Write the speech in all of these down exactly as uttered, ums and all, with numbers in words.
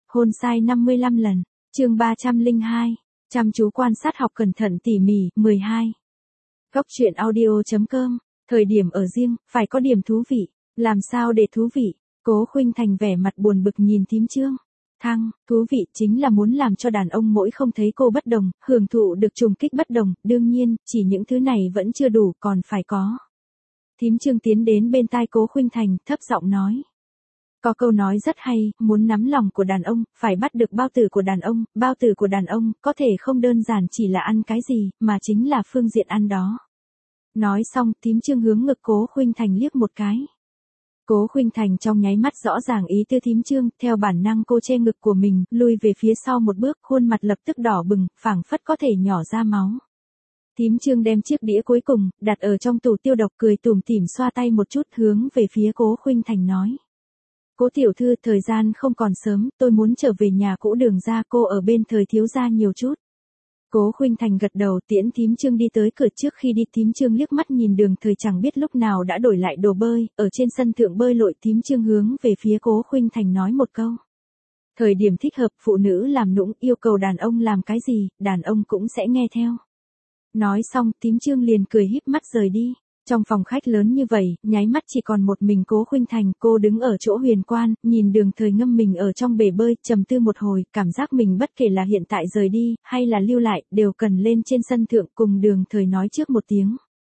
Hôn sai năm mươi lăm lần. Chương ba trăm lẻ hai. Chăm chú quan sát học cẩn thận tỉ mỉ. mười hai. Góc truyện audio chấm com. Thời điểm ở riêng, phải có điểm thú vị. Làm sao để thú vị? Cố Khuynh Thành vẻ mặt buồn bực nhìn thím Trương. Thăng, thú vị chính là muốn làm cho đàn ông mỗi không thấy cô bất đồng, hưởng thụ được trùng kích bất đồng, đương nhiên, chỉ những thứ này vẫn chưa đủ, còn phải có. Thím Trương tiến đến bên tai Cố Khuynh Thành, thấp giọng nói. Có câu nói rất hay, muốn nắm lòng của đàn ông, phải bắt được bao tử của đàn ông, bao tử của đàn ông, có thể không đơn giản chỉ là ăn cái gì, mà chính là phương diện ăn đó. Nói xong, thím Trương hướng ngực Cố Khuynh Thành liếc một cái. Cố Khuynh Thành trong nháy mắt rõ ràng ý tư thím Trương, theo bản năng cô che ngực của mình, lui về phía sau một bước, khuôn mặt lập tức đỏ bừng, phảng phất có thể nhỏ ra máu. Thím Trương đem chiếc đĩa cuối cùng, đặt ở trong tủ tiêu độc, cười tủm tỉm xoa tay một chút, hướng về phía Cố Khuynh Thành nói. Cố tiểu thư, thời gian không còn sớm, tôi muốn trở về nhà cũ Đường gia, cô ở bên Thời thiếu gia nhiều chút. Cố Khuynh Thành gật đầu, tiễn thím Trương đi tới cửa. Trước khi đi, thím Trương liếc mắt nhìn Đường Thời chẳng biết lúc nào đã đổi lại đồ bơi, ở trên sân thượng bơi lội. Thím Trương hướng về phía Cố Khuynh Thành nói một câu. Thời điểm thích hợp, phụ nữ làm nũng, yêu cầu đàn ông làm cái gì, đàn ông cũng sẽ nghe theo. Nói xong, thím Trương liền cười híp mắt rời đi. Trong phòng khách lớn như vậy, nháy mắt chỉ còn một mình Cố Khuynh Thành, cô đứng ở chỗ huyền quan, nhìn Đường Thời ngâm mình ở trong bể bơi, trầm tư một hồi, cảm giác mình bất kể là hiện tại rời đi, hay là lưu lại, đều cần lên trên sân thượng cùng Đường Thời nói trước một tiếng.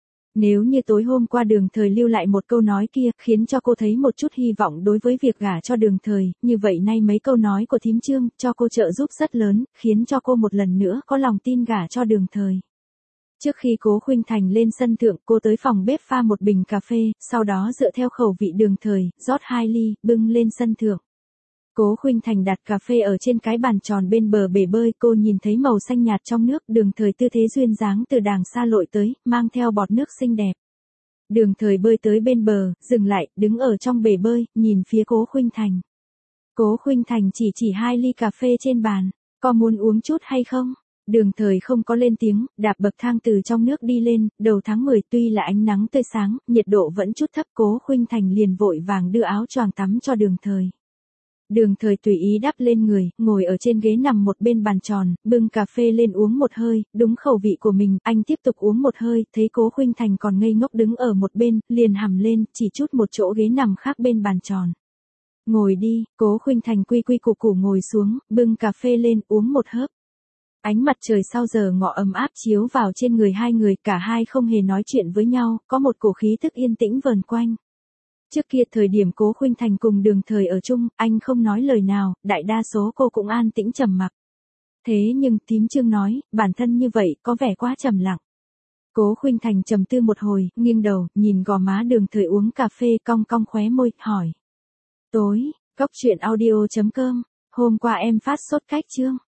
Nếu như tối hôm qua Đường Thời lưu lại một câu nói kia, khiến cho cô thấy một chút hy vọng đối với việc gả cho Đường Thời, như vậy nay mấy câu nói của thím Trương, cho cô trợ giúp rất lớn, khiến cho cô một lần nữa có lòng tin gả cho Đường Thời. Trước khi Cố Khuynh Thành lên sân thượng, cô tới phòng bếp pha một bình cà phê, sau đó dựa theo khẩu vị Đường Thời, rót hai ly, bưng lên sân thượng. Cố Khuynh Thành đặt cà phê ở trên cái bàn tròn bên bờ bể bơi, cô nhìn thấy màu xanh nhạt trong nước, Đường Thời tư thế duyên dáng từ đàng xa lội tới, mang theo bọt nước xinh đẹp. Đường Thời bơi tới bên bờ, dừng lại, đứng ở trong bể bơi, nhìn phía Cố Khuynh Thành. Cố Khuynh Thành chỉ chỉ hai ly cà phê trên bàn, có muốn uống chút hay không? Đường Thời không có lên tiếng, đạp bậc thang từ trong nước đi lên. Đầu tháng mười, tuy là ánh nắng tươi sáng, nhiệt độ vẫn chút thấp. Cố Khuynh Thành liền vội vàng đưa áo choàng tắm cho Đường Thời. Đường Thời tùy ý đắp lên người, ngồi ở trên ghế nằm một bên bàn tròn, bưng cà phê lên uống một hơi, đúng khẩu vị của mình, anh tiếp tục uống một hơi, thấy Cố Khuynh Thành còn ngây ngốc đứng ở một bên, liền hằm lên, chỉ chút một chỗ ghế nằm khác bên bàn tròn. Ngồi đi. Cố Khuynh Thành quy quy củ củ ngồi xuống, bưng cà phê lên, uống một hớp. Ánh mặt trời sau giờ ngọ ấm áp chiếu vào trên người hai người, cả hai không hề nói chuyện với nhau, có một cổ khí thức yên tĩnh vờn quanh. Trước kia thời điểm Cố Khuynh Thành cùng Đường Thời ở chung, anh không nói lời nào, đại đa số cô cũng an tĩnh trầm mặc. Thế nhưng thím Trương nói, bản thân như vậy có vẻ quá trầm lặng. Cố Khuynh Thành trầm tư một hồi, nghiêng đầu, nhìn gò má Đường Thời uống cà phê, cong cong khóe môi, hỏi. Tối, góc truyện audio chấm com, hôm qua em phát sốt cách chương.